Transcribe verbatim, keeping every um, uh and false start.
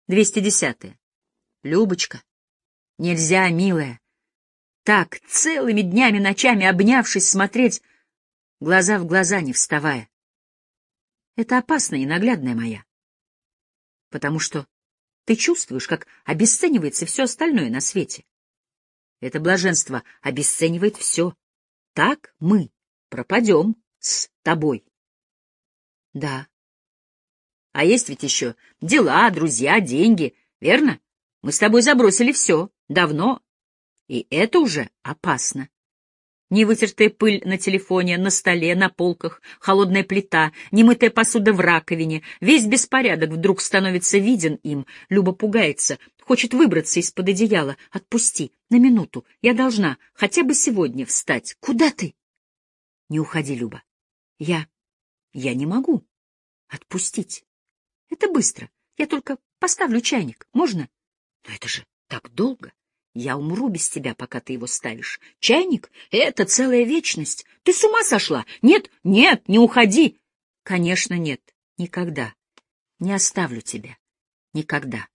двести десятое. Любочка, нельзя, милая, так целыми днями, ночами, обнявшись, смотреть, глаза в глаза не вставая. Это опасно, ненаглядная моя, потому что ты чувствуешь, как обесценивается все остальное на свете. Это блаженство обесценивает все. Так мы пропадем с тобой. Да. А есть ведь еще дела, друзья, деньги, верно? Мы с тобой забросили все, давно, и это уже опасно. Невытертая пыль на телефоне, на столе, на полках, холодная плита, немытая посуда в раковине. Весь беспорядок вдруг становится виден им. Люба пугается, хочет выбраться из-под одеяла. Отпусти, на минуту. Я должна хотя бы сегодня встать. Куда ты? Не уходи, Люба. Я... я не могу отпустить. Это быстро. Я только поставлю чайник. Можно? Но это же так долго. Я умру без тебя, пока ты его ставишь. Чайник — это целая вечность. Ты с ума сошла? Нет, нет, не уходи. Конечно, нет. Никогда. Не оставлю тебя. Никогда.